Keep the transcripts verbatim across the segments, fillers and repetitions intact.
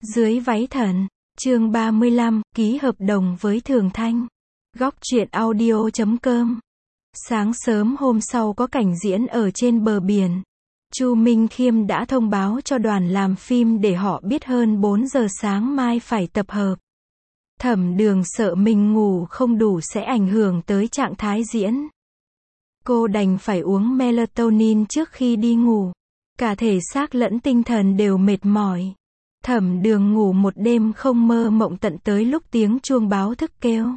Dưới váy thần, chương ba mươi lăm, ký hợp đồng với Thường Thanh. Góc truyện audio chấm com. Sáng sớm hôm sau có cảnh diễn ở trên bờ biển. Chu Minh Khiêm đã thông báo cho đoàn làm phim để họ biết hơn bốn giờ sáng mai phải tập hợp. Thẩm Đường sợ mình ngủ không đủ sẽ ảnh hưởng tới trạng thái diễn. Cô đành phải uống melatonin trước khi đi ngủ. Cả thể xác lẫn tinh thần đều mệt mỏi. Thẩm Đường ngủ một đêm không mơ mộng tận tới lúc tiếng chuông báo thức kêu.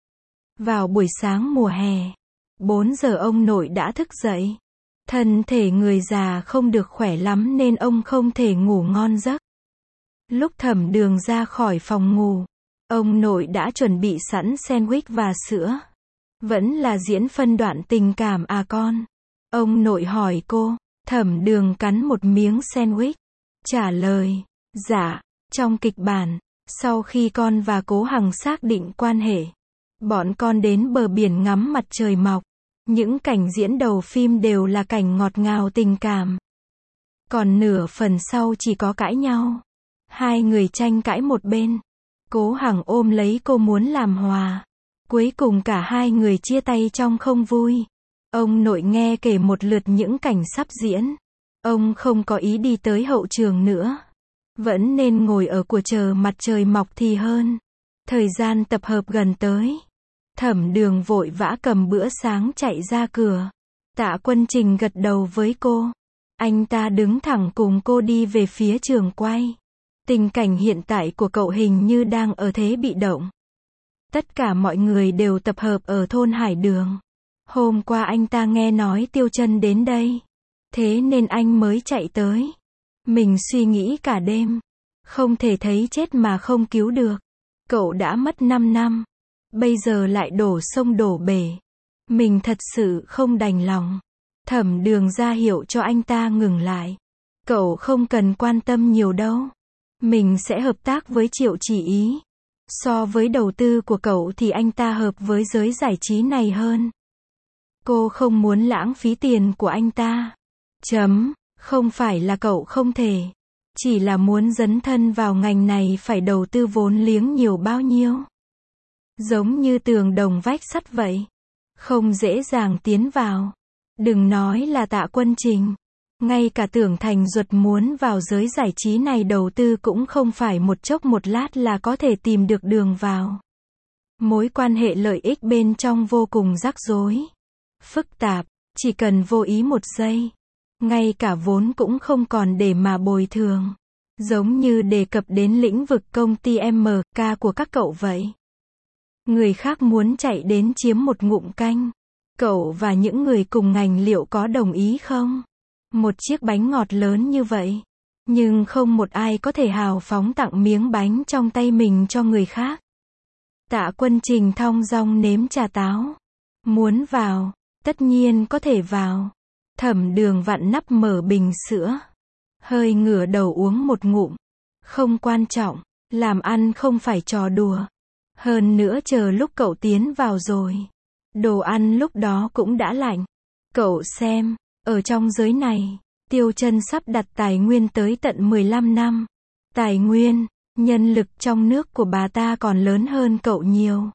Vào buổi sáng mùa hè, bốn giờ ông nội đã thức dậy. Thân thể người già không được khỏe lắm nên ông không thể ngủ ngon giấc. Lúc Thẩm Đường ra khỏi phòng ngủ, ông nội đã chuẩn bị sẵn sandwich và sữa. Vẫn là diễn phân đoạn tình cảm à con? Ông nội hỏi cô. Thẩm Đường cắn một miếng sandwich, trả lời, dạ. Trong kịch bản, sau khi con và Cố Hằng xác định quan hệ, bọn con đến bờ biển ngắm mặt trời mọc. Những cảnh diễn đầu phim đều là cảnh ngọt ngào tình cảm. Còn nửa phần sau chỉ có cãi nhau. Hai người tranh cãi một bên. Cố Hằng ôm lấy cô muốn làm hòa. Cuối cùng cả hai người chia tay trong không vui. Ông nội nghe kể một lượt những cảnh sắp diễn. Ông không có ý đi tới hậu trường nữa. Vẫn nên ngồi ở của chờ mặt trời mọc thì hơn. Thời gian tập hợp gần tới. Thẩm Đường vội vã cầm bữa sáng chạy ra cửa. Tạ Quân Trình gật đầu với cô. Anh ta đứng thẳng cùng cô đi về phía trường quay. Tình cảnh hiện tại của cậu hình như đang ở thế bị động. Tất cả mọi người đều tập hợp ở thôn Hải Đường. Hôm qua anh ta nghe nói Tiêu Chân đến đây. Thế nên anh mới chạy tới. Mình suy nghĩ cả đêm. Không thể thấy chết mà không cứu được. Cậu đã mất năm năm. Bây giờ lại đổ sông đổ bể. Mình thật sự không đành lòng. Thẩm Đường ra hiệu cho anh ta ngừng lại. Cậu không cần quan tâm nhiều đâu. Mình sẽ hợp tác với Triệu Chỉ Ý. So với đầu tư của cậu thì anh ta hợp với giới giải trí này hơn. Cô không muốn lãng phí tiền của anh ta. Chấm, không phải là cậu không thể. Chỉ là muốn dấn thân vào ngành này phải đầu tư vốn liếng nhiều bao nhiêu. Giống như tường đồng vách sắt vậy. Không dễ dàng tiến vào. Đừng nói là Tạ Quân Trình. Ngay cả Tưởng Thành Duật muốn vào giới giải trí này đầu tư cũng không phải một chốc một lát là có thể tìm được đường vào. Mối quan hệ lợi ích bên trong vô cùng rắc rối. Phức tạp, chỉ cần vô ý một giây. Ngay cả vốn cũng không còn để mà bồi thường. Giống như đề cập đến lĩnh vực công ty em ca của các cậu vậy. Người khác muốn chạy đến chiếm một ngụm canh. Cậu và những người cùng ngành liệu có đồng ý không? Một chiếc bánh ngọt lớn như vậy. Nhưng không một ai có thể hào phóng tặng miếng bánh trong tay mình cho người khác. Tạ Quân Trình thong dong nếm trà táo. Muốn vào, tất nhiên có thể vào. Thẩm Đường vặn nắp mở bình sữa. Hơi ngửa đầu uống một ngụm. Không quan trọng, làm ăn không phải trò đùa. Hơn nữa chờ lúc cậu tiến vào rồi. Đồ ăn lúc đó cũng đã lạnh. Cậu xem, ở trong giới này, Tiêu Chân sắp đặt tài nguyên tới tận mười lăm năm. Tài nguyên, nhân lực trong nước của bà ta còn lớn hơn cậu nhiều.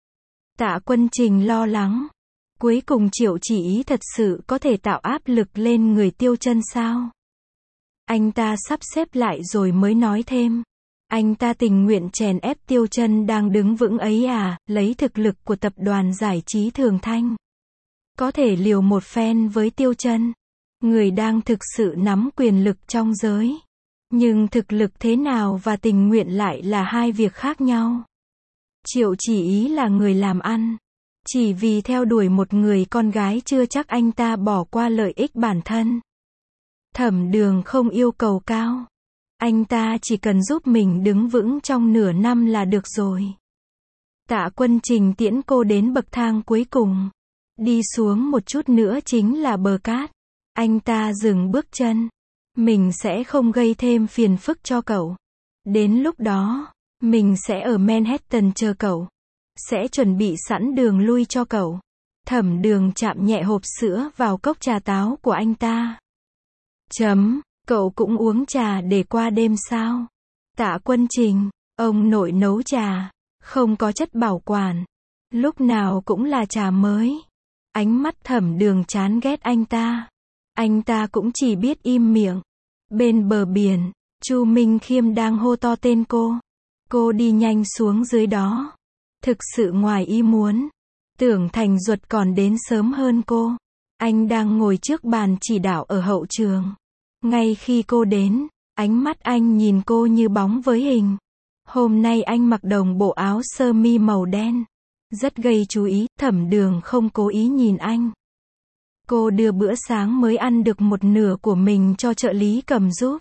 Tạ Quân Trình lo lắng. Cuối cùng Triệu Chỉ Ý thật sự có thể tạo áp lực lên người Tiêu Chân sao? Anh ta sắp xếp lại rồi mới nói thêm. Anh ta tình nguyện chèn ép Tiêu Chân đang đứng vững ấy à, lấy thực lực của tập đoàn giải trí Thường Thanh. Có thể liều một phen với Tiêu Chân. Người đang thực sự nắm quyền lực trong giới. Nhưng thực lực thế nào và tình nguyện lại là hai việc khác nhau. Triệu Chỉ Ý là người làm ăn. Chỉ vì theo đuổi một người con gái chưa chắc anh ta bỏ qua lợi ích bản thân. Thẩm Đường không yêu cầu cao. Anh ta chỉ cần giúp mình đứng vững trong nửa năm là được rồi. Tạ Quân Trình tiễn cô đến bậc thang cuối cùng. Đi xuống một chút nữa chính là bờ cát. Anh ta dừng bước chân. Mình sẽ không gây thêm phiền phức cho cậu. Đến lúc đó, mình sẽ ở Manhattan chờ cậu. Sẽ chuẩn bị sẵn đường lui cho cậu. Thẩm Đường chạm nhẹ hộp sữa vào cốc trà táo của anh ta. Chấm, cậu cũng uống trà để qua đêm sao? Tạ Quân Trình, ông nội nấu trà, không có chất bảo quản. Lúc nào cũng là trà mới. Ánh mắt Thẩm Đường chán ghét anh ta. Anh ta cũng chỉ biết im miệng. Bên bờ biển, Chu Minh Khiêm đang hô to tên cô. Cô đi nhanh xuống dưới đó. Thực sự ngoài ý muốn. Tưởng Thành Duật còn đến sớm hơn cô. Anh đang ngồi trước bàn chỉ đạo ở hậu trường. Ngay khi cô đến, ánh mắt anh nhìn cô như bóng với hình. Hôm nay anh mặc đồng bộ áo sơ mi màu đen. Rất gây chú ý, Thẩm Đường không cố ý nhìn anh. Cô đưa bữa sáng mới ăn được một nửa của mình cho trợ lý cầm giúp.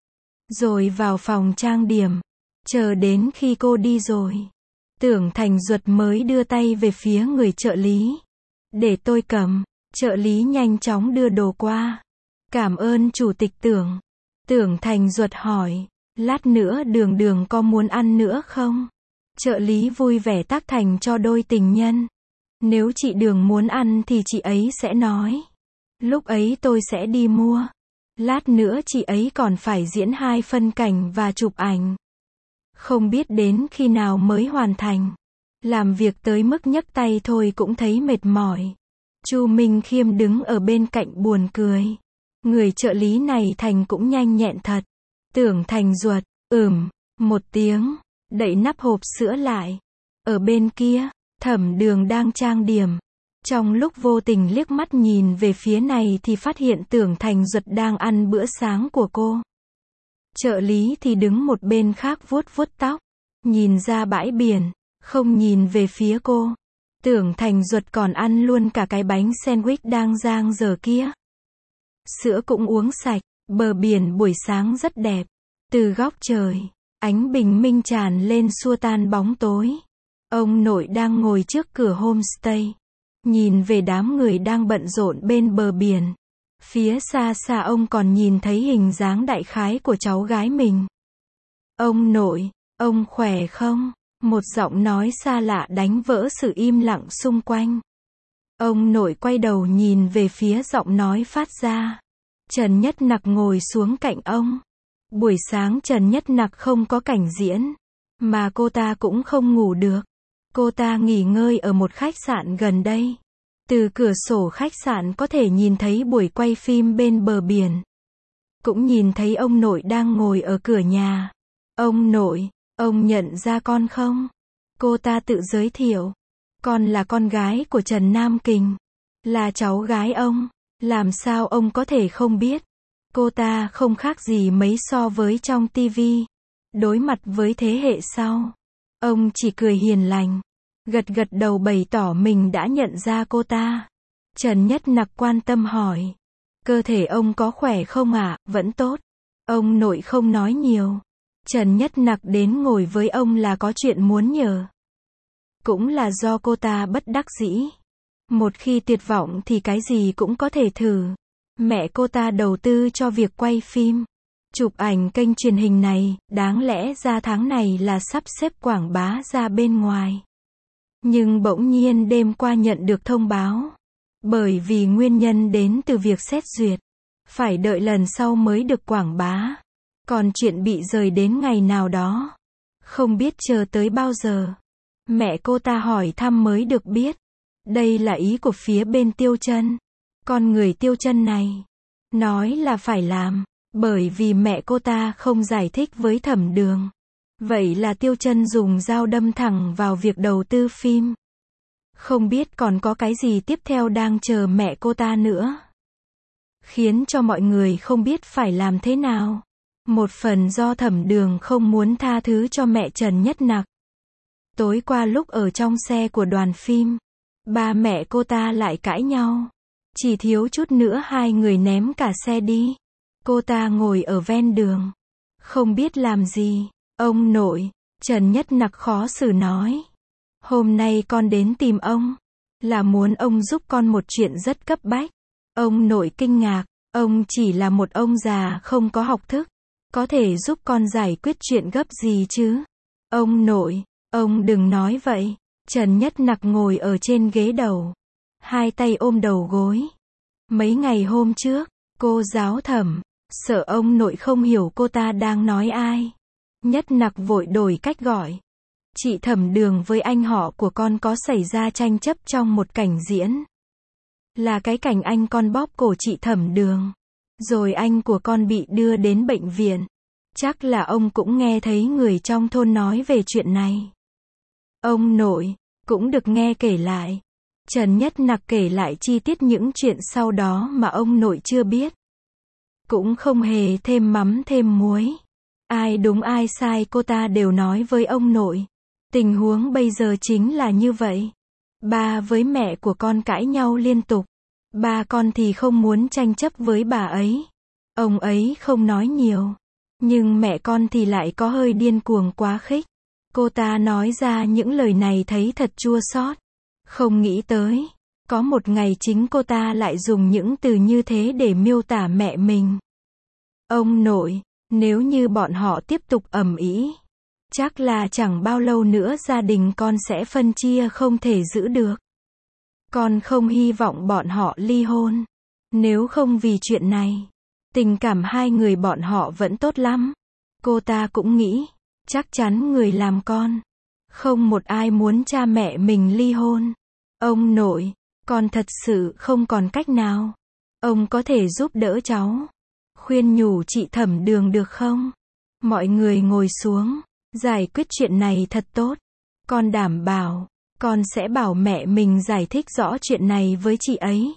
Rồi vào phòng trang điểm. Chờ đến khi cô đi rồi. Tưởng Thành Duật mới đưa tay về phía người trợ lý. Để tôi cầm. Trợ lý nhanh chóng đưa đồ qua. Cảm ơn chủ tịch Tưởng. Tưởng Thành Duật hỏi. Lát nữa Đường Đường có muốn ăn nữa không? Trợ lý vui vẻ tác thành cho đôi tình nhân. Nếu chị Đường muốn ăn thì chị ấy sẽ nói. Lúc ấy tôi sẽ đi mua. Lát nữa chị ấy còn phải diễn hai phân cảnh và chụp ảnh. Không biết đến khi nào mới hoàn thành. Làm việc tới mức nhấc tay thôi cũng thấy mệt mỏi. Chu Minh Khiêm đứng ở bên cạnh buồn cười. Người trợ lý này thành cũng nhanh nhẹn thật. Tưởng Thành Duật, ừm, một tiếng, đậy nắp hộp sữa lại. Ở bên kia, Thẩm Đường đang trang điểm. Trong lúc vô tình liếc mắt nhìn về phía này thì phát hiện Tưởng Thành Duật đang ăn bữa sáng của cô. Trợ lý thì đứng một bên khác vuốt vuốt tóc, nhìn ra bãi biển, không nhìn về phía cô. Tưởng Thành Duật còn ăn luôn cả cái bánh sandwich đang dang dở kia. Sữa cũng uống sạch, bờ biển buổi sáng rất đẹp. Từ góc trời, ánh bình minh tràn lên xua tan bóng tối. Ông nội đang ngồi trước cửa homestay, nhìn về đám người đang bận rộn bên bờ biển. Phía xa xa ông còn nhìn thấy hình dáng đại khái của cháu gái mình. Ông nội, ông khỏe không? Một giọng nói xa lạ đánh vỡ sự im lặng xung quanh. Ông nội quay đầu nhìn về phía giọng nói phát ra. Trần Nhất Nặc ngồi xuống cạnh ông. Buổi sáng Trần Nhất Nặc không có cảnh diễn, mà cô ta cũng không ngủ được. Cô ta nghỉ ngơi ở một khách sạn gần đây. Từ cửa sổ khách sạn có thể nhìn thấy buổi quay phim bên bờ biển. Cũng nhìn thấy ông nội đang ngồi ở cửa nhà. Ông nội, ông nhận ra con không? Cô ta tự giới thiệu. Con là con gái của Trần Nam Kình. Là cháu gái ông. Làm sao ông có thể không biết? Cô ta không khác gì mấy so với trong tivi. Đối mặt với thế hệ sau, ông chỉ cười hiền lành, gật gật đầu bày tỏ mình đã nhận ra cô ta. Trần Nhất Nặc quan tâm hỏi. Cơ thể ông có khỏe không ạ? À? Vẫn tốt. Ông nội không nói nhiều. Trần Nhất Nặc đến ngồi với ông là có chuyện muốn nhờ. Cũng là do cô ta bất đắc dĩ. Một khi tuyệt vọng thì cái gì cũng có thể thử. Mẹ cô ta đầu tư cho việc quay phim, chụp ảnh kênh truyền hình này, đáng lẽ ra tháng này là sắp xếp quảng bá ra bên ngoài. Nhưng bỗng nhiên đêm qua nhận được thông báo. Bởi vì nguyên nhân đến từ việc xét duyệt. Phải đợi lần sau mới được quảng bá. Còn chuyện bị rời đến ngày nào đó. Không biết chờ tới bao giờ. Mẹ cô ta hỏi thăm mới được biết. Đây là ý của phía bên Tiêu Chân. Con người Tiêu Chân này nói là phải làm, bởi vì mẹ cô ta không giải thích với Thẩm Đường. Vậy là Tiêu Chân dùng dao đâm thẳng vào việc đầu tư phim. Không biết còn có cái gì tiếp theo đang chờ mẹ cô ta nữa. Khiến cho mọi người không biết phải làm thế nào. Một phần do Thẩm Đường không muốn tha thứ cho mẹ Trần Nhất Nặc. Tối qua lúc ở trong xe của đoàn phim, ba mẹ cô ta lại cãi nhau. Chỉ thiếu chút nữa hai người ném cả xe đi. Cô ta ngồi ở ven đường, không biết làm gì. Ông nội, Trần Nhất Nặc khó xử nói. Hôm nay con đến tìm ông, là muốn ông giúp con một chuyện rất cấp bách. Ông nội kinh ngạc, ông chỉ là một ông già không có học thức. Có thể giúp con giải quyết chuyện gấp gì chứ? Ông nội, ông đừng nói vậy. Trần Nhất Nặc ngồi ở trên ghế đầu, hai tay ôm đầu gối. Mấy ngày hôm trước, cô giáo Thẩm, sợ ông nội không hiểu cô ta đang nói ai. Nhất Nặc vội đổi cách gọi. Chị Thẩm Đường với anh họ của con có xảy ra tranh chấp trong một cảnh diễn. Là cái cảnh anh con bóp cổ chị Thẩm Đường. Rồi anh của con bị đưa đến bệnh viện. Chắc là ông cũng nghe thấy người trong thôn nói về chuyện này. Ông nội, cũng được nghe kể lại. Trần Nhất Nặc kể lại chi tiết những chuyện sau đó mà ông nội chưa biết. Cũng không hề thêm mắm thêm muối. Ai đúng ai sai cô ta đều nói với ông nội. Tình huống bây giờ chính là như vậy. Ba với mẹ của con cãi nhau liên tục. Ba con thì không muốn tranh chấp với bà ấy. Ông ấy không nói nhiều. Nhưng mẹ con thì lại có hơi điên cuồng quá khích. Cô ta nói ra những lời này thấy thật chua xót. Không nghĩ tới, có một ngày chính cô ta lại dùng những từ như thế để miêu tả mẹ mình. Ông nội, nếu như bọn họ tiếp tục ầm ĩ, chắc là chẳng bao lâu nữa gia đình con sẽ phân chia không thể giữ được. Con không hy vọng bọn họ ly hôn. Nếu không vì chuyện này, tình cảm hai người bọn họ vẫn tốt lắm. Cô ta cũng nghĩ, chắc chắn người làm con, không một ai muốn cha mẹ mình ly hôn. Ông nội, con thật sự không còn cách nào. Ông có thể giúp đỡ cháu. Khuyên nhủ chị Thẩm Đường được không? Mọi người ngồi xuống, giải quyết chuyện này thật tốt. Con đảm bảo, con sẽ bảo mẹ mình giải thích rõ chuyện này với chị ấy.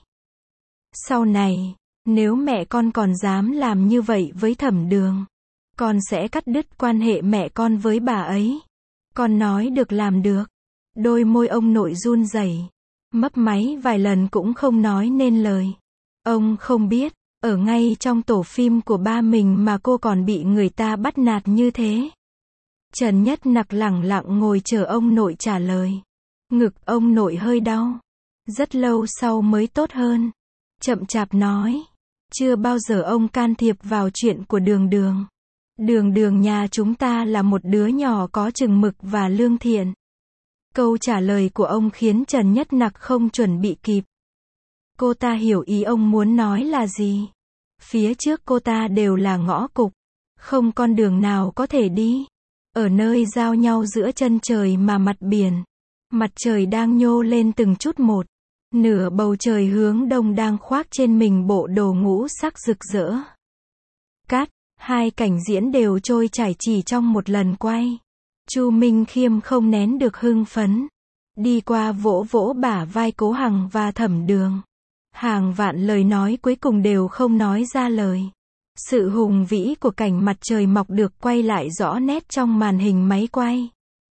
Sau này, nếu mẹ con còn dám làm như vậy với Thẩm Đường, con sẽ cắt đứt quan hệ mẹ con với bà ấy. Con nói được làm được. Đôi môi ông nội run rẩy, mấp máy vài lần cũng không nói nên lời. Ông không biết, ở ngay trong tổ phim của ba mình mà cô còn bị người ta bắt nạt như thế. Trần Nhất Nặc lẳng lặng ngồi chờ ông nội trả lời. Ngực ông nội hơi đau. Rất lâu sau mới tốt hơn. Chậm chạp nói. Chưa bao giờ ông can thiệp vào chuyện của Đường Đường. Đường Đường nhà chúng ta là một đứa nhỏ có chừng mực và lương thiện. Câu trả lời của ông khiến Trần Nhất Nặc không chuẩn bị kịp. Cô ta hiểu ý ông muốn nói là gì. Phía trước cô ta đều là ngõ cụt. Không con đường nào có thể đi. Ở nơi giao nhau giữa chân trời mà mặt biển. Mặt trời đang nhô lên từng chút một. Nửa bầu trời hướng đông đang khoác trên mình bộ đồ ngũ sắc rực rỡ. Cắt, hai cảnh diễn đều trôi chảy chỉ trong một lần quay. Chu Minh Khiêm không nén được hưng phấn. Đi qua vỗ vỗ bả vai Cố Hằng và Thẩm Đường. Hàng vạn lời nói cuối cùng đều không nói ra lời. Sự hùng vĩ của cảnh mặt trời mọc được quay lại rõ nét trong màn hình máy quay.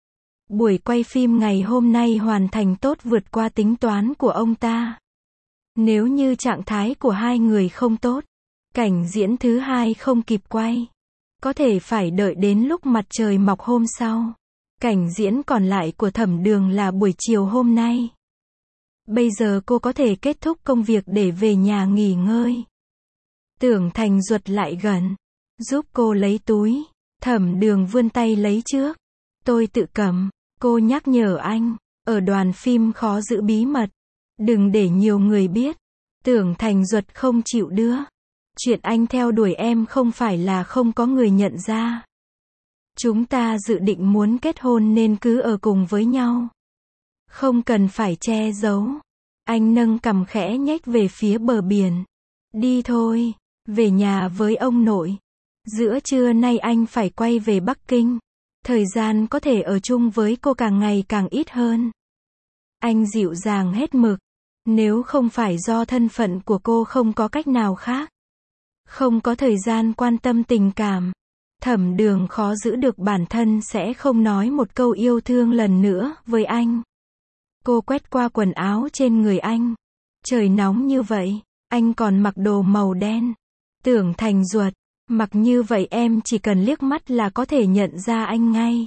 Buổi quay phim ngày hôm nay hoàn thành tốt vượt qua tính toán của ông ta. Nếu như trạng thái của hai người không tốt, cảnh diễn thứ hai không kịp quay, có thể phải đợi đến lúc mặt trời mọc hôm sau. Cảnh diễn còn lại của Thẩm Đường là buổi chiều hôm nay. Bây giờ cô có thể kết thúc công việc để về nhà nghỉ ngơi. Tưởng Thành ruột lại gần, giúp cô lấy túi. Thẩm Đường vươn tay lấy trước. Tôi tự cầm. Cô nhắc nhở anh, ở đoàn phim khó giữ bí mật. Đừng để nhiều người biết. Tưởng Thành ruột không chịu đưa. Chuyện anh theo đuổi em không phải là không có người nhận ra. Chúng ta dự định muốn kết hôn nên cứ ở cùng với nhau. Không cần phải che giấu. Anh nâng cằm khẽ nhếch về phía bờ biển. Đi thôi, về nhà với ông nội. Giữa trưa nay anh phải quay về Bắc Kinh. Thời gian có thể ở chung với cô càng ngày càng ít hơn. Anh dịu dàng hết mực. Nếu không phải do thân phận của cô không có cách nào khác. Không có thời gian quan tâm tình cảm. Thẩm Đường khó giữ được bản thân sẽ không nói một câu yêu thương lần nữa với anh. Cô quét qua quần áo trên người anh. Trời nóng như vậy, anh còn mặc đồ màu đen. Tưởng Thành ruột, mặc như vậy em chỉ cần liếc mắt là có thể nhận ra anh ngay.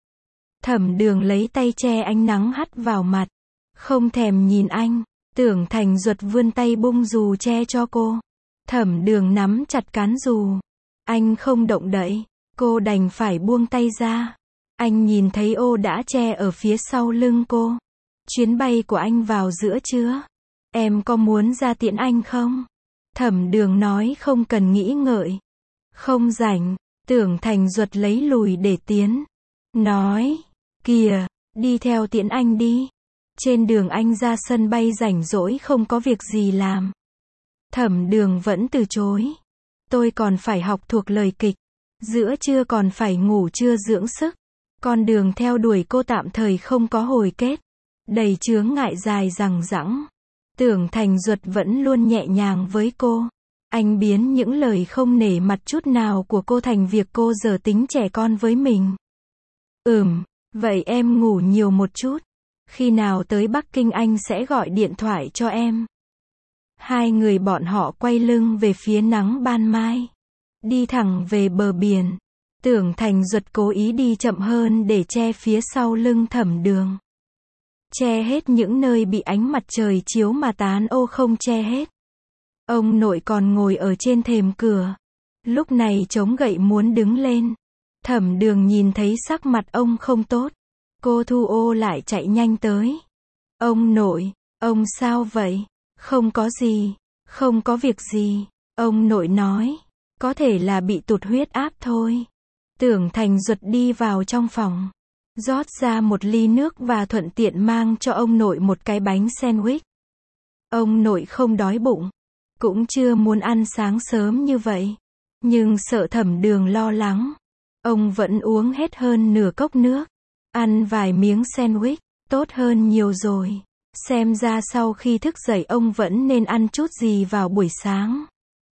Thẩm Đường lấy tay che ánh nắng hắt vào mặt. Không thèm nhìn anh. Tưởng Thành ruột vươn tay bung dù che cho cô. Thẩm Đường nắm chặt cán dù. Anh không động đậy. Cô đành phải buông tay ra. Anh nhìn thấy ô đã che ở phía sau lưng cô. Chuyến bay của anh vào giữa trưa. Em có muốn ra tiễn anh không? Thẩm Đường nói không cần nghĩ ngợi. Không rảnh. Tưởng Thành Duật lấy lùi để tiến. Nói, kìa, đi theo tiễn anh đi. Trên đường anh ra sân bay rảnh rỗi không có việc gì làm. Thẩm Đường vẫn từ chối. Tôi còn phải học thuộc lời kịch. Giữa trưa còn phải ngủ trưa dưỡng sức. Con đường theo đuổi cô tạm thời không có hồi kết. Đầy chướng ngại dài dằng dẵng. Tưởng Thành Duật vẫn luôn nhẹ nhàng với cô. Anh biến những lời không nể mặt chút nào của cô thành việc cô giờ tính trẻ con với mình. Ừm, vậy em ngủ nhiều một chút. Khi nào tới Bắc Kinh anh sẽ gọi điện thoại cho em. Hai người bọn họ quay lưng về phía nắng ban mai. Đi thẳng về bờ biển. Tưởng Thành Duật cố ý đi chậm hơn để che phía sau lưng Thẩm Đường. Che hết những nơi bị ánh mặt trời chiếu mà tán ô không che hết. Ông nội còn ngồi ở trên thềm cửa. Lúc này chống gậy muốn đứng lên. Thẩm Đường nhìn thấy sắc mặt ông không tốt. Cô thu ô lại chạy nhanh tới. Ông nội, ông sao vậy? Không có gì, không có việc gì. Ông nội nói, có thể là bị tụt huyết áp thôi. Tưởng Thành Duật đi vào trong phòng. Rót ra một ly nước và thuận tiện mang cho ông nội một cái bánh sandwich. Ông nội không đói bụng. Cũng chưa muốn ăn sáng sớm như vậy. Nhưng sợ Thẩm Đường lo lắng. Ông vẫn uống hết hơn nửa cốc nước. Ăn vài miếng sandwich, tốt hơn nhiều rồi. Xem ra sau khi thức dậy ông vẫn nên ăn chút gì vào buổi sáng.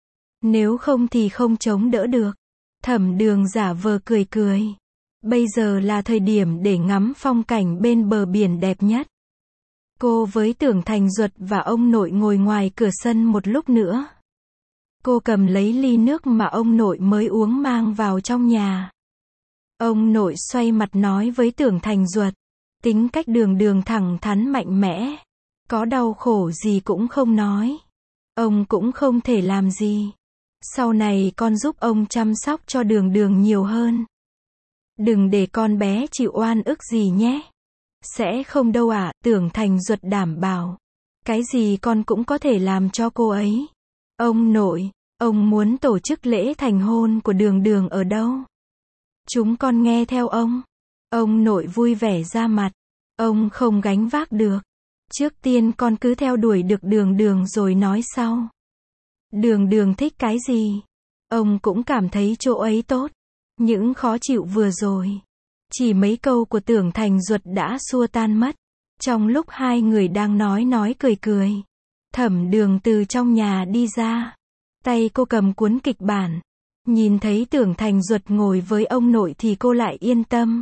Nếu không thì không chống đỡ được. Thẩm Đường giả vờ cười cười. Bây giờ là thời điểm để ngắm phong cảnh bên bờ biển đẹp nhất. Cô với Tưởng Thành Duật và ông nội ngồi ngoài cửa sân một lúc nữa. Cô cầm lấy ly nước mà ông nội mới uống mang vào trong nhà. Ông nội xoay mặt nói với Tưởng Thành Duật. Tính cách Đường Đường thẳng thắn mạnh mẽ. Có đau khổ gì cũng không nói. Ông cũng không thể làm gì. Sau này con giúp ông chăm sóc cho Đường Đường nhiều hơn. Đừng để con bé chịu oan ức gì nhé. Sẽ không đâu ạ, à, Tưởng Thành Duật đảm bảo. Cái gì con cũng có thể làm cho cô ấy. Ông nội, ông muốn tổ chức lễ thành hôn của Đường Đường ở đâu? Chúng con nghe theo ông. Ông nội vui vẻ ra mặt. Ông không gánh vác được. Trước tiên con cứ theo đuổi được Đường Đường rồi nói sau. Đường Đường thích cái gì? Ông cũng cảm thấy chỗ ấy tốt. Những khó chịu vừa rồi. Chỉ mấy câu của Tưởng Thành Duật đã xua tan mất. Trong lúc hai người đang nói nói cười cười. Thẩm Đường từ trong nhà đi ra. Tay cô cầm cuốn kịch bản. Nhìn thấy Tưởng Thành Duật ngồi với ông nội thì cô lại yên tâm.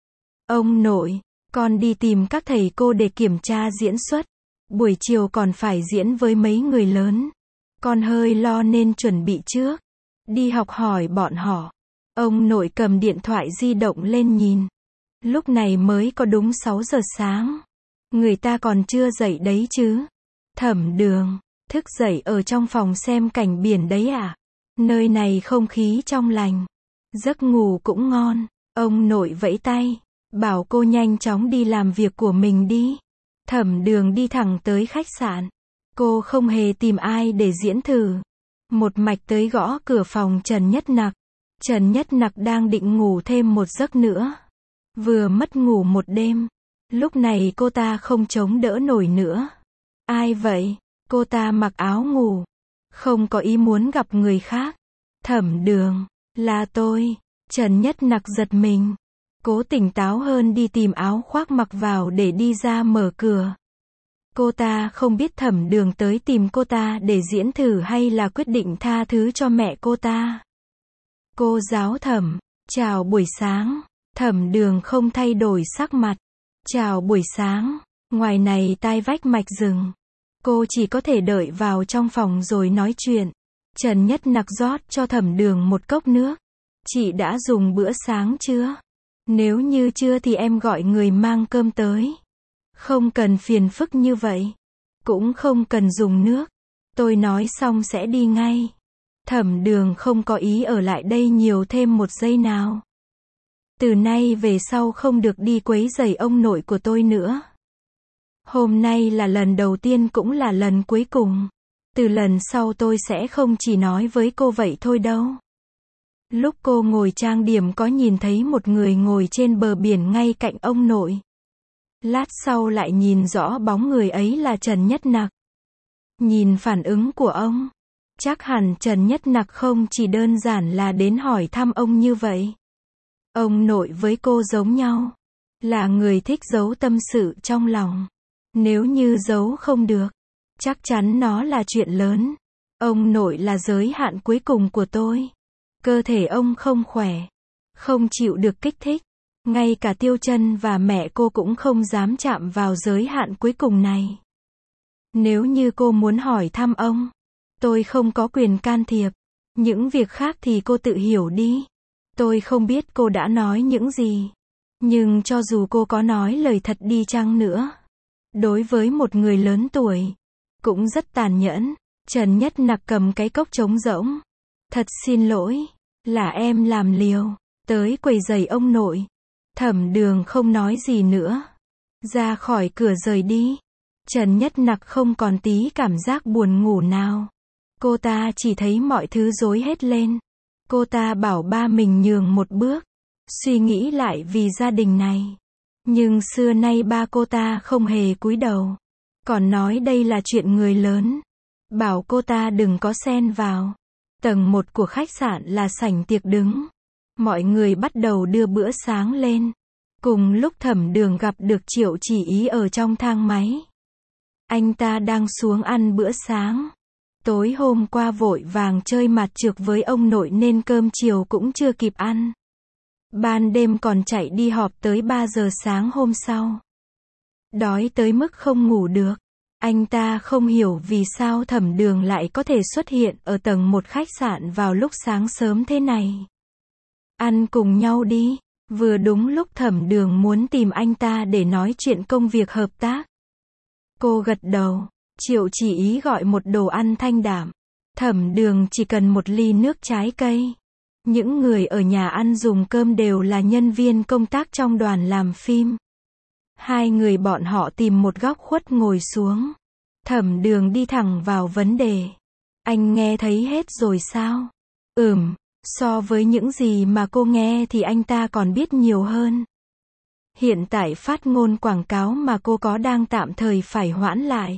Ông nội, con đi tìm các thầy cô để kiểm tra diễn xuất. Buổi chiều còn phải diễn với mấy người lớn. Con hơi lo nên chuẩn bị trước. Đi học hỏi bọn họ. Ông nội cầm điện thoại di động lên nhìn. Lúc này mới có đúng sáu giờ sáng. Người ta còn chưa dậy đấy chứ. Thẩm Đường, thức dậy ở trong phòng xem cảnh biển đấy à? Nơi này không khí trong lành. Giấc ngủ cũng ngon. Ông nội vẫy tay. Bảo cô nhanh chóng đi làm việc của mình đi. Thẩm Đường đi thẳng tới khách sạn. Cô không hề tìm ai để diễn thử. Một mạch tới gõ cửa phòng Trần Nhất Nặc. Trần Nhất Nặc đang định ngủ thêm một giấc nữa. Vừa mất ngủ một đêm. Lúc này cô ta không chống đỡ nổi nữa. Ai vậy? Cô ta mặc áo ngủ. Không có ý muốn gặp người khác. Thẩm Đường, là tôi. Trần Nhất Nặc giật mình. Cố tỉnh táo hơn đi tìm áo khoác mặc vào để đi ra mở cửa. Cô ta không biết Thẩm Đường tới tìm cô ta để diễn thử hay là quyết định tha thứ cho mẹ cô ta. Cô giáo Thẩm, chào buổi sáng. Thẩm Đường không thay đổi sắc mặt. Chào buổi sáng. Ngoài này tai vách mạch rừng. Cô chỉ có thể đợi vào trong phòng rồi nói chuyện. Trần Nhất Nặc rót cho Thẩm Đường một cốc nước. Chị đã dùng bữa sáng chưa? Nếu như chưa thì em gọi người mang cơm tới. Không cần phiền phức như vậy. Cũng không cần dùng nước. Tôi nói xong sẽ đi ngay. Thẩm Đường không có ý ở lại đây nhiều thêm một giây nào. Từ nay về sau không được đi quấy rầy ông nội của tôi nữa. Hôm nay là lần đầu tiên cũng là lần cuối cùng. Từ lần sau tôi sẽ không chỉ nói với cô vậy thôi đâu. Lúc cô ngồi trang điểm có nhìn thấy một người ngồi trên bờ biển ngay cạnh ông nội. Lát sau lại nhìn rõ bóng người ấy là Trần Nhất Nặc. Nhìn phản ứng của ông, chắc hẳn Trần Nhất Nặc không chỉ đơn giản là đến hỏi thăm ông như vậy. Ông nội với cô giống nhau, là người thích giấu tâm sự trong lòng. Nếu như giấu không được, chắc chắn nó là chuyện lớn. Ông nội là giới hạn cuối cùng của tôi. Cơ thể ông không khỏe, không chịu được kích thích. Ngay cả Tiêu Chân và mẹ cô cũng không dám chạm vào giới hạn cuối cùng này. Nếu như cô muốn hỏi thăm ông, tôi không có quyền can thiệp. Những việc khác thì cô tự hiểu đi. Tôi không biết cô đã nói những gì. Nhưng cho dù cô có nói lời thật đi chăng nữa, đối với một người lớn tuổi, cũng rất tàn nhẫn. Trần Nhất Nặc cầm cái cốc trống rỗng. Thật xin lỗi, là em làm liều, tới quầy giày ông nội. Thẩm Đường không nói gì nữa, ra khỏi cửa rời đi. Trần Nhất Nặc không còn tí cảm giác buồn ngủ nào. Cô ta chỉ thấy mọi thứ rối hết lên. Cô ta bảo ba mình nhường một bước, suy nghĩ lại vì gia đình này. Nhưng xưa nay ba cô ta không hề cúi đầu, còn nói đây là chuyện người lớn. Bảo cô ta đừng có xen vào. Tầng một của khách sạn là sảnh tiệc đứng. Mọi người bắt đầu đưa bữa sáng lên. Cùng lúc Thẩm Đường gặp được Triệu Chỉ Ý ở trong thang máy. Anh ta đang xuống ăn bữa sáng. Tối hôm qua vội vàng chơi mặt trược với ông nội nên cơm chiều cũng chưa kịp ăn. Ban đêm còn chạy đi họp tới ba giờ sáng hôm sau. Đói tới mức không ngủ được. Anh ta không hiểu vì sao Thẩm Đường lại có thể xuất hiện ở tầng một khách sạn vào lúc sáng sớm thế này. Ăn cùng nhau đi. Vừa đúng lúc Thẩm Đường muốn tìm anh ta để nói chuyện công việc hợp tác. Cô gật đầu. Triệu Chỉ Ý gọi một đồ ăn thanh đạm. Thẩm Đường chỉ cần một ly nước trái cây. Những người ở nhà ăn dùng cơm đều là nhân viên công tác trong đoàn làm phim. Hai người bọn họ tìm một góc khuất ngồi xuống. Thẩm Đường đi thẳng vào vấn đề. Anh nghe thấy hết rồi sao? Ừm, so với những gì mà cô nghe thì anh ta còn biết nhiều hơn. Hiện tại phát ngôn quảng cáo mà cô có đang tạm thời phải hoãn lại.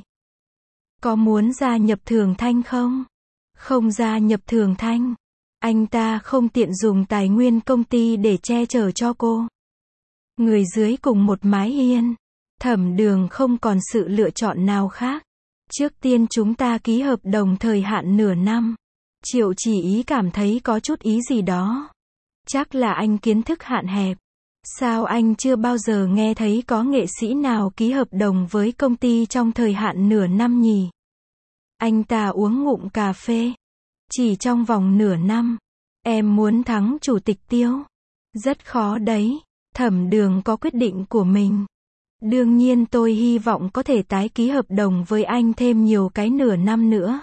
Có muốn gia nhập Thường Thanh không? Không gia nhập Thường Thanh. Anh ta không tiện dùng tài nguyên công ty để che chở cho cô. Người dưới cùng một mái hiên. Thẩm Đường không còn sự lựa chọn nào khác. Trước tiên chúng ta ký hợp đồng thời hạn nửa năm. Triệu Chỉ Ý cảm thấy có chút ý gì đó. Chắc là anh kiến thức hạn hẹp. Sao anh chưa bao giờ nghe thấy có nghệ sĩ nào ký hợp đồng với công ty trong thời hạn nửa năm nhỉ? Anh ta uống ngụm cà phê. Chỉ trong vòng nửa năm, em muốn thắng chủ tịch Tiêu. Rất khó đấy. Thẩm Đường có quyết định của mình. Đương nhiên tôi hy vọng có thể tái ký hợp đồng với anh thêm nhiều cái nửa năm nữa.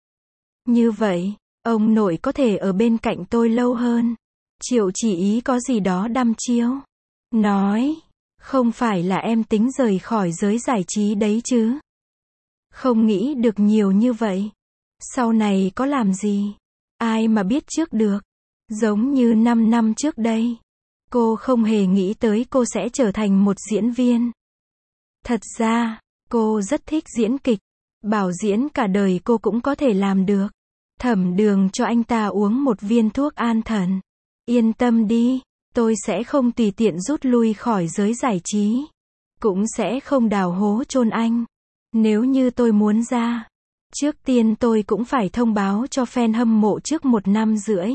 Như vậy, ông nội có thể ở bên cạnh tôi lâu hơn. Triệu Chỉ Ý có gì đó đăm chiêu. Nói, không phải là em tính rời khỏi giới giải trí đấy chứ? Không nghĩ được nhiều như vậy. Sau này có làm gì? Ai mà biết trước được. Giống như năm năm trước đây. Cô không hề nghĩ tới cô sẽ trở thành một diễn viên. Thật ra, cô rất thích diễn kịch. Bảo diễn cả đời cô cũng có thể làm được. Thẩm Đường cho anh ta uống một viên thuốc an thần. Yên tâm đi, tôi sẽ không tùy tiện rút lui khỏi giới giải trí. Cũng sẽ không đào hố chôn anh. Nếu như tôi muốn ra, trước tiên tôi cũng phải thông báo cho fan hâm mộ trước một năm rưỡi.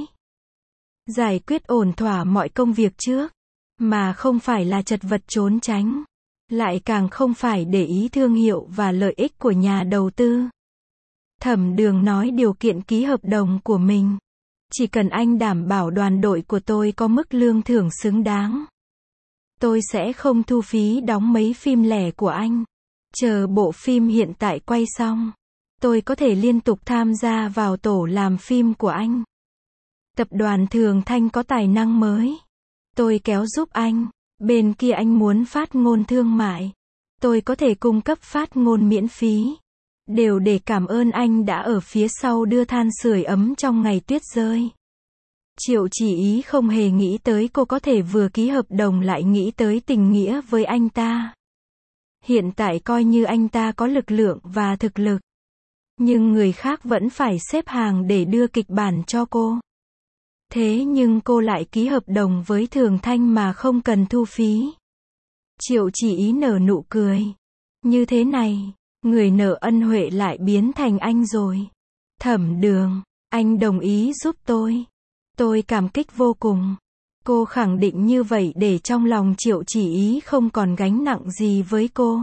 Giải quyết ổn thỏa mọi công việc trước, mà không phải là chật vật trốn tránh. Lại càng không phải để ý thương hiệu và lợi ích của nhà đầu tư. Thẩm Đường nói điều kiện ký hợp đồng của mình. Chỉ cần anh đảm bảo đoàn đội của tôi có mức lương thưởng xứng đáng. Tôi sẽ không thu phí đóng mấy phim lẻ của anh. Chờ bộ phim hiện tại quay xong, tôi có thể liên tục tham gia vào tổ làm phim của anh. Tập đoàn Thường Thanh có tài năng mới. Tôi kéo giúp anh. Bên kia anh muốn phát ngôn thương mại. Tôi có thể cung cấp phát ngôn miễn phí. Đều để cảm ơn anh đã ở phía sau đưa than sưởi ấm trong ngày tuyết rơi. Triệu Chỉ Ý không hề nghĩ tới cô có thể vừa ký hợp đồng lại nghĩ tới tình nghĩa với anh ta. Hiện tại coi như anh ta có lực lượng và thực lực. Nhưng người khác vẫn phải xếp hàng để đưa kịch bản cho cô. Thế nhưng cô lại ký hợp đồng với Thường Thanh mà không cần thu phí. Triệu Chỉ Ý nở nụ cười. Như thế này, người nợ ân huệ lại biến thành anh rồi. Thẩm Đường, anh đồng ý giúp tôi. Tôi cảm kích vô cùng. Cô khẳng định như vậy để trong lòng Triệu Chỉ Ý không còn gánh nặng gì với cô.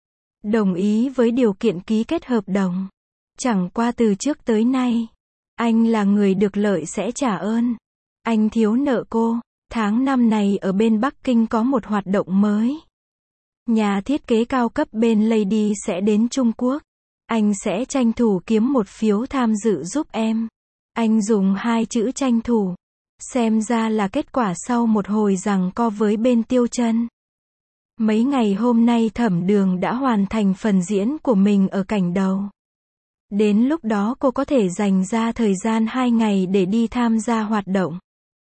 Đồng ý với điều kiện ký kết hợp đồng. Chẳng qua từ trước tới nay, anh là người được lợi sẽ trả ơn. Anh thiếu nợ cô. Tháng năm này ở bên Bắc Kinh có một hoạt động mới. Nhà thiết kế cao cấp bên Lady sẽ đến Trung Quốc. Anh sẽ tranh thủ kiếm một phiếu tham dự giúp em. Anh dùng hai chữ tranh thủ. Xem ra là kết quả sau một hồi giằng co với bên Tiêu Chân. Mấy ngày hôm nay Thẩm Đường đã hoàn thành phần diễn của mình ở cảnh đầu. Đến lúc đó cô có thể dành ra thời gian hai ngày để đi tham gia hoạt động.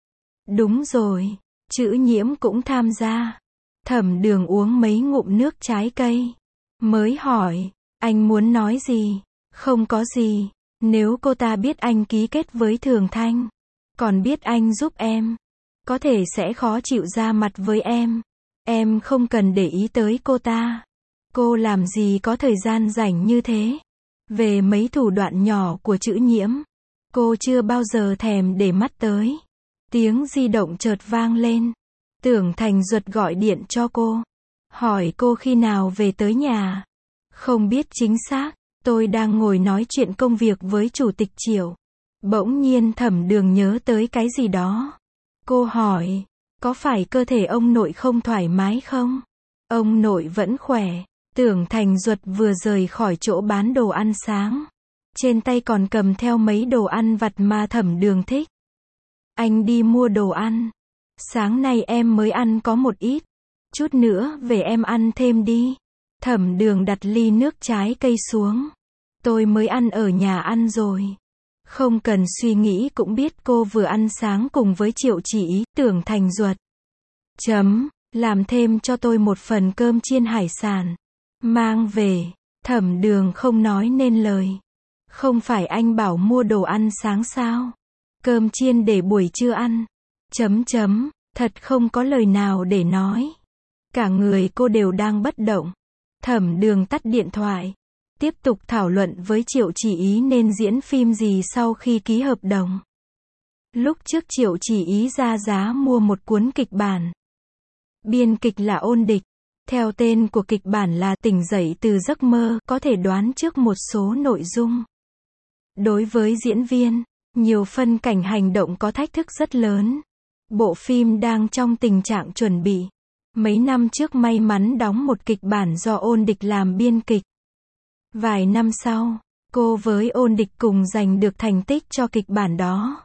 Đúng rồi, Chữ Nhiễm cũng tham gia. Thẩm Đường uống mấy ngụm nước trái cây. Mới hỏi, anh muốn nói gì? Không có gì. Nếu cô ta biết anh ký kết với Thường Thanh, còn biết anh giúp em, có thể sẽ khó chịu ra mặt với em. Em không cần để ý tới cô ta. Cô làm gì có thời gian rảnh như thế. Về mấy thủ đoạn nhỏ của Chữ Nhiễm, cô chưa bao giờ thèm để mắt tới. Tiếng di động chợt vang lên. Tưởng Thành Duật gọi điện cho cô. Hỏi cô khi nào về tới nhà. Không biết chính xác, tôi đang ngồi nói chuyện công việc với Chủ tịch Triệu. Bỗng nhiên Thẩm Đường nhớ tới cái gì đó. Cô hỏi, có phải cơ thể ông nội không thoải mái không? Ông nội vẫn khỏe. Tưởng Thành Duật vừa rời khỏi chỗ bán đồ ăn sáng. Trên tay còn cầm theo mấy đồ ăn vặt mà Thẩm Đường thích. Anh đi mua đồ ăn. Sáng nay em mới ăn có một ít. Chút nữa về em ăn thêm đi. Thẩm Đường đặt ly nước trái cây xuống. Tôi mới ăn ở nhà ăn rồi. Không cần suy nghĩ cũng biết cô vừa ăn sáng cùng với Triệu Chỉ Ý. Tưởng Thành Duật. Chấm, làm thêm cho tôi một phần cơm chiên hải sản. Mang về. Thẩm Đường không nói nên lời. Không phải anh bảo mua đồ ăn sáng sao? Cơm chiên để buổi trưa ăn. Chấm chấm, thật không có lời nào để nói. Cả người cô đều đang bất động. Thẩm Đường tắt điện thoại. Tiếp tục thảo luận với Triệu Chỉ Ý nên diễn phim gì sau khi ký hợp đồng. Lúc trước Triệu Chỉ Ý ra giá mua một cuốn kịch bản. Biên kịch là Ôn Địch. Theo tên của kịch bản là Tỉnh dậy từ giấc mơ, có thể đoán trước một số nội dung. Đối với diễn viên, nhiều phân cảnh hành động có thách thức rất lớn. Bộ phim đang trong tình trạng chuẩn bị. Mấy năm trước may mắn đóng một kịch bản do Ôn Địch làm biên kịch. Vài năm sau, cô với Ôn Địch cùng giành được thành tích cho kịch bản đó.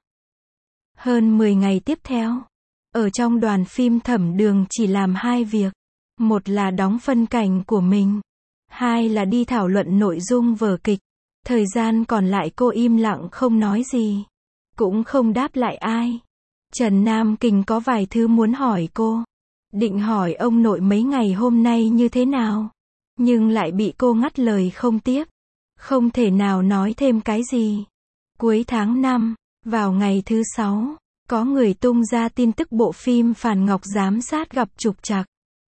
Hơn mười ngày tiếp theo, ở trong đoàn phim Thẩm Đường chỉ làm hai việc. Một là đóng phân cảnh của mình. Hai là đi thảo luận nội dung vở kịch. Thời gian còn lại cô im lặng không nói gì. Cũng không đáp lại ai. Trần Nam Kình có vài thứ muốn hỏi cô. Định hỏi ông nội mấy ngày hôm nay như thế nào. Nhưng lại bị cô ngắt lời không tiếp. Không thể nào nói thêm cái gì. Cuối tháng năm, vào ngày thứ sáu, có người tung ra tin tức bộ phim Phàn Ngọc giám sát gặp trục trặc.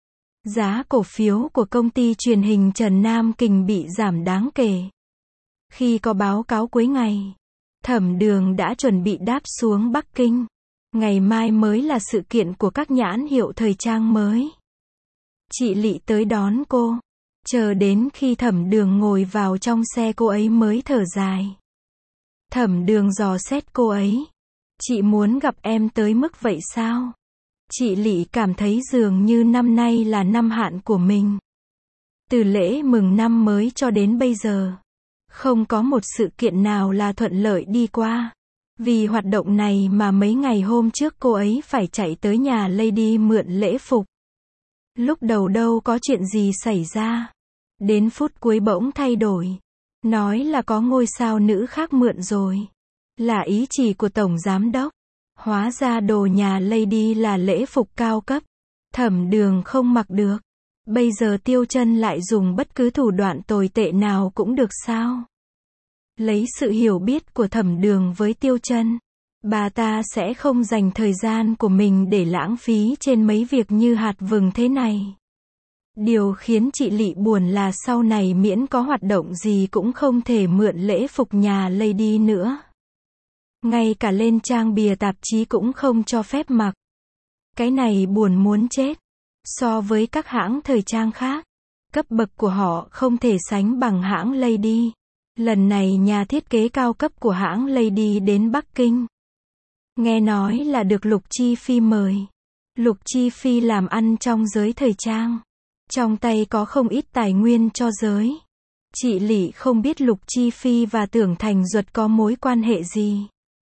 Giá cổ phiếu của công ty truyền hình Trần Nam Kình bị giảm đáng kể. Khi có báo cáo cuối ngày, Thẩm Đường đã chuẩn bị đáp xuống Bắc Kinh. Ngày mai mới là sự kiện của các nhãn hiệu thời trang mới. Chị Lị tới đón cô. Chờ đến khi Thẩm Đường ngồi vào trong xe cô ấy mới thở dài. Thẩm Đường dò xét cô ấy. Chị muốn gặp em tới mức vậy sao? Chị Lị cảm thấy dường như năm nay là năm hạn của mình. Từ lễ mừng năm mới cho đến bây giờ, không có một sự kiện nào là thuận lợi đi qua. Vì hoạt động này mà mấy ngày hôm trước cô ấy phải chạy tới nhà Lady mượn lễ phục. Lúc đầu đâu có chuyện gì xảy ra. Đến phút cuối bỗng thay đổi. Nói là có ngôi sao nữ khác mượn rồi. Là ý chỉ của Tổng Giám Đốc. Hóa ra đồ nhà Lady là lễ phục cao cấp. Thẩm Đường không mặc được. Bây giờ Tiêu Chân lại dùng bất cứ thủ đoạn tồi tệ nào cũng được sao? Lấy sự hiểu biết của Thẩm Đường với Tiêu Chân, bà ta sẽ không dành thời gian của mình để lãng phí trên mấy việc như hạt vừng thế này. Điều khiến chị Lị buồn là sau này miễn có hoạt động gì cũng không thể mượn lễ phục nhà Lady nữa. Ngay cả lên trang bìa tạp chí cũng không cho phép mặc. Cái này buồn muốn chết. So với các hãng thời trang khác, cấp bậc của họ không thể sánh bằng hãng Lady. Lần này nhà thiết kế cao cấp của hãng Lady đến Bắc Kinh. Nghe nói là được Lục Chi Phi mời. Lục Chi Phi làm ăn trong giới thời trang. Trong tay có không ít tài nguyên cho giới. Chị Lị không biết Lục Chi Phi và Tưởng Thành Duật có mối quan hệ gì.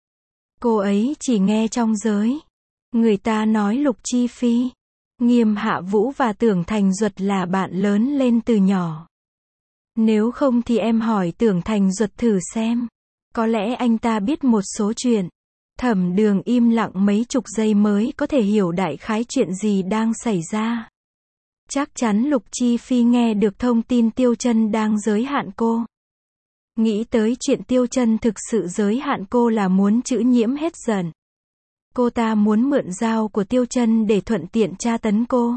Cô ấy chỉ nghe trong giới. Người ta nói Lục Chi Phi, Nghiêm Hạ Vũ và Tưởng Thành Duật là bạn lớn lên từ nhỏ. Nếu không thì em hỏi Tưởng Thành Duật thử xem. Có lẽ anh ta biết một số chuyện. Thẩm Đường im lặng mấy chục giây mới có thể hiểu đại khái chuyện gì đang xảy ra. Chắc chắn Lục Chi Phi nghe được thông tin Tiêu Chân đang giới hạn cô. Nghĩ tới chuyện Tiêu Chân thực sự giới hạn cô là muốn chữ nhiễm hết giận. Cô ta muốn mượn dao của Tiêu Chân để thuận tiện tra tấn cô.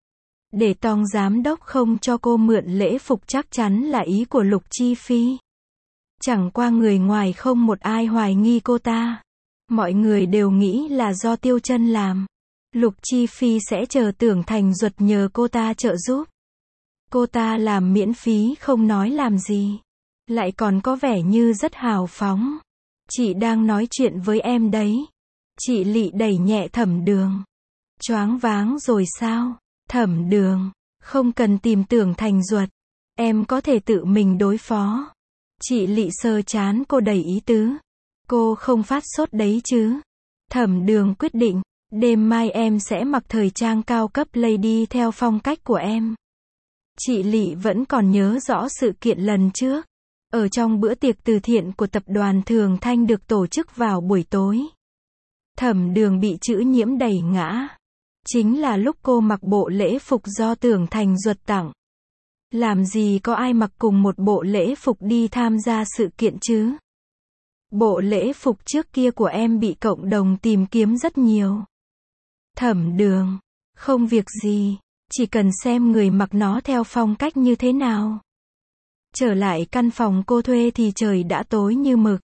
Để Tòng giám đốc không cho cô mượn lễ phục chắc chắn là ý của Lục Chi Phi. Chẳng qua người ngoài không một ai hoài nghi cô ta. Mọi người đều nghĩ là do Tiêu Chân làm. Lục Chi Phi sẽ chờ Tưởng Thành Duật nhờ cô ta trợ giúp. Cô ta làm miễn phí không nói làm gì. Lại còn có vẻ như rất hào phóng. Chị đang nói chuyện với em đấy. Chị Lị đẩy nhẹ Thẩm Đường. Choáng váng rồi sao? Thẩm Đường, không cần tìm Tưởng Thành Duật. Em có thể tự mình đối phó. Chị Lị sờ trán cô đầy ý tứ. Cô không phát sốt đấy chứ? Thẩm Đường quyết định, đêm mai em sẽ mặc thời trang cao cấp Lady theo phong cách của em. Chị Lị vẫn còn nhớ rõ sự kiện lần trước. Ở trong bữa tiệc từ thiện của tập đoàn Thường Thanh được tổ chức vào buổi tối. Thẩm Đường bị chữ nhiễm đẩy ngã. Chính là lúc cô mặc bộ lễ phục do Tưởng Thành Duật tặng. Làm gì có ai mặc cùng một bộ lễ phục đi tham gia sự kiện chứ? Bộ lễ phục trước kia của em bị cộng đồng tìm kiếm rất nhiều. Thẩm Đường, không việc gì, chỉ cần xem người mặc nó theo phong cách như thế nào. Trở lại căn phòng cô thuê thì trời đã tối như mực.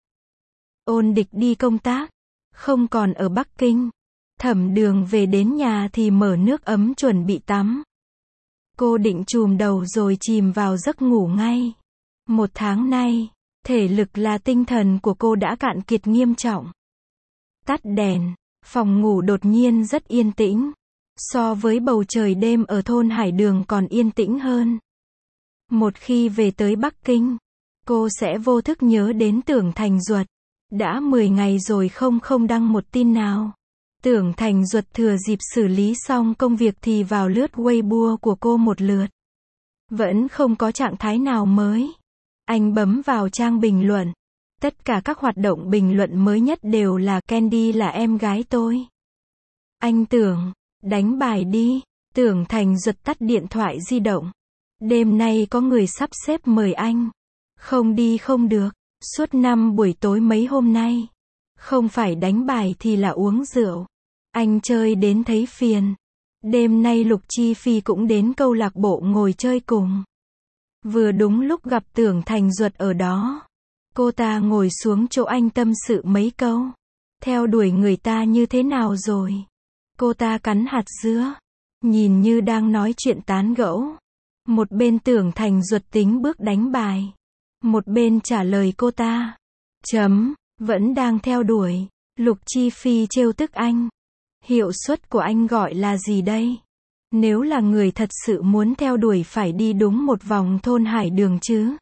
Ôn Địch đi công tác, không còn ở Bắc Kinh. Thẩm Đường về đến nhà thì mở nước ấm chuẩn bị tắm. Cô định chùm đầu rồi chìm vào giấc ngủ ngay. Một tháng nay, thể lực là tinh thần của cô đã cạn kiệt nghiêm trọng. Tắt đèn, phòng ngủ đột nhiên rất yên tĩnh. So với bầu trời đêm ở thôn Hải Đường còn yên tĩnh hơn. Một khi về tới Bắc Kinh, cô sẽ vô thức nhớ đến Tưởng Thành Duật. Đã mười ngày rồi không không đăng một tin nào. Tưởng Thành Duật thừa dịp xử lý xong công việc thì vào lướt Weibo của cô một lượt. Vẫn không có trạng thái nào mới. Anh bấm vào trang bình luận. Tất cả các hoạt động bình luận mới nhất đều là Candy là em gái tôi. Anh Tưởng, đánh bài đi. Tưởng Thành Duật tắt điện thoại di động. Đêm nay có người sắp xếp mời anh. Không đi không được. Suốt năm buổi tối mấy hôm nay. Không phải đánh bài thì là uống rượu. Anh chơi đến thấy phiền. Đêm nay Lục Chi Phi cũng đến câu lạc bộ ngồi chơi cùng. Vừa đúng lúc gặp Tưởng Thành Duật ở đó. Cô ta ngồi xuống chỗ anh tâm sự mấy câu. Theo đuổi người ta như thế nào rồi? Cô ta cắn hạt dứa. Nhìn như đang nói chuyện tán gẫu. Một bên Tưởng Thành Duật tính bước đánh bài. Một bên trả lời cô ta. Chấm, vẫn đang theo đuổi. Lục Chi Phi trêu tức anh. Hiệu suất của anh gọi là gì đây? Nếu là người thật sự muốn theo đuổi phải đi đúng một vòng thôn Hải Đường chứ.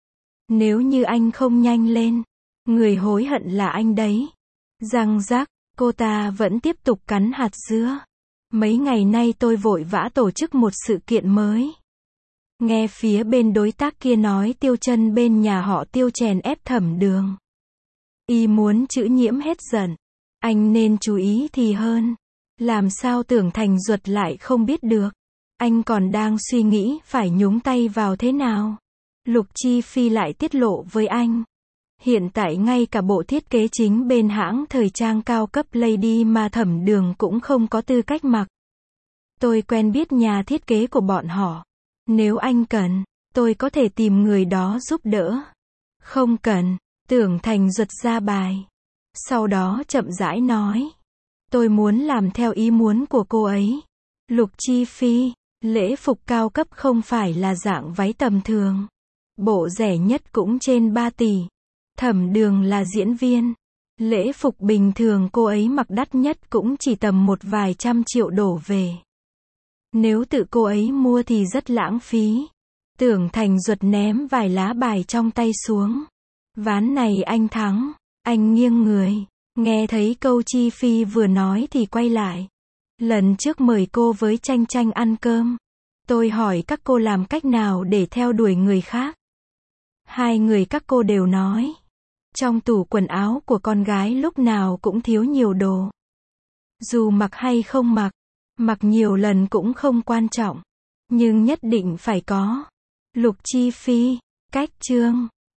Nếu như anh không nhanh lên, người hối hận là anh đấy. Răng rắc, cô ta vẫn tiếp tục cắn hạt dứa. Mấy ngày nay tôi vội vã tổ chức một sự kiện mới. Nghe phía bên đối tác kia nói Tiêu Chân bên nhà họ Tiêu chèn ép Thẩm Đường. Y muốn chữ nhiễm hết giận. Anh nên chú ý thì hơn. Làm sao Tưởng Thành Duật lại không biết được. Anh còn đang suy nghĩ phải nhúng tay vào thế nào. Lục Chi Phi lại tiết lộ với anh. Hiện tại ngay cả bộ thiết kế chính bên hãng thời trang cao cấp Lady mà Thẩm Đường cũng không có tư cách mặc. Tôi quen biết nhà thiết kế của bọn họ. Nếu anh cần, tôi có thể tìm người đó giúp đỡ. Không cần, Tưởng Thành Duật ra bài. Sau đó chậm rãi nói. Tôi muốn làm theo ý muốn của cô ấy. Lục Chi Phi, lễ phục cao cấp không phải là dạng váy tầm thường. Bộ rẻ nhất cũng trên ba tỷ. Thẩm Đường là diễn viên. Lễ phục bình thường cô ấy mặc đắt nhất cũng chỉ tầm một vài trăm triệu đổ về. Nếu tự cô ấy mua thì rất lãng phí. Tưởng Thành Duật ném vài lá bài trong tay xuống. Ván này anh thắng. Anh nghiêng người. Nghe thấy câu Chi Phi vừa nói thì quay lại. Lần trước mời cô với Tranh Tranh ăn cơm. Tôi hỏi các cô làm cách nào để theo đuổi người khác. Hai người các cô đều nói. Trong tủ quần áo của con gái lúc nào cũng thiếu nhiều đồ. Dù mặc hay không mặc, mặc nhiều lần cũng không quan trọng. Nhưng nhất định phải có. Lục Chi Phi, cách chương.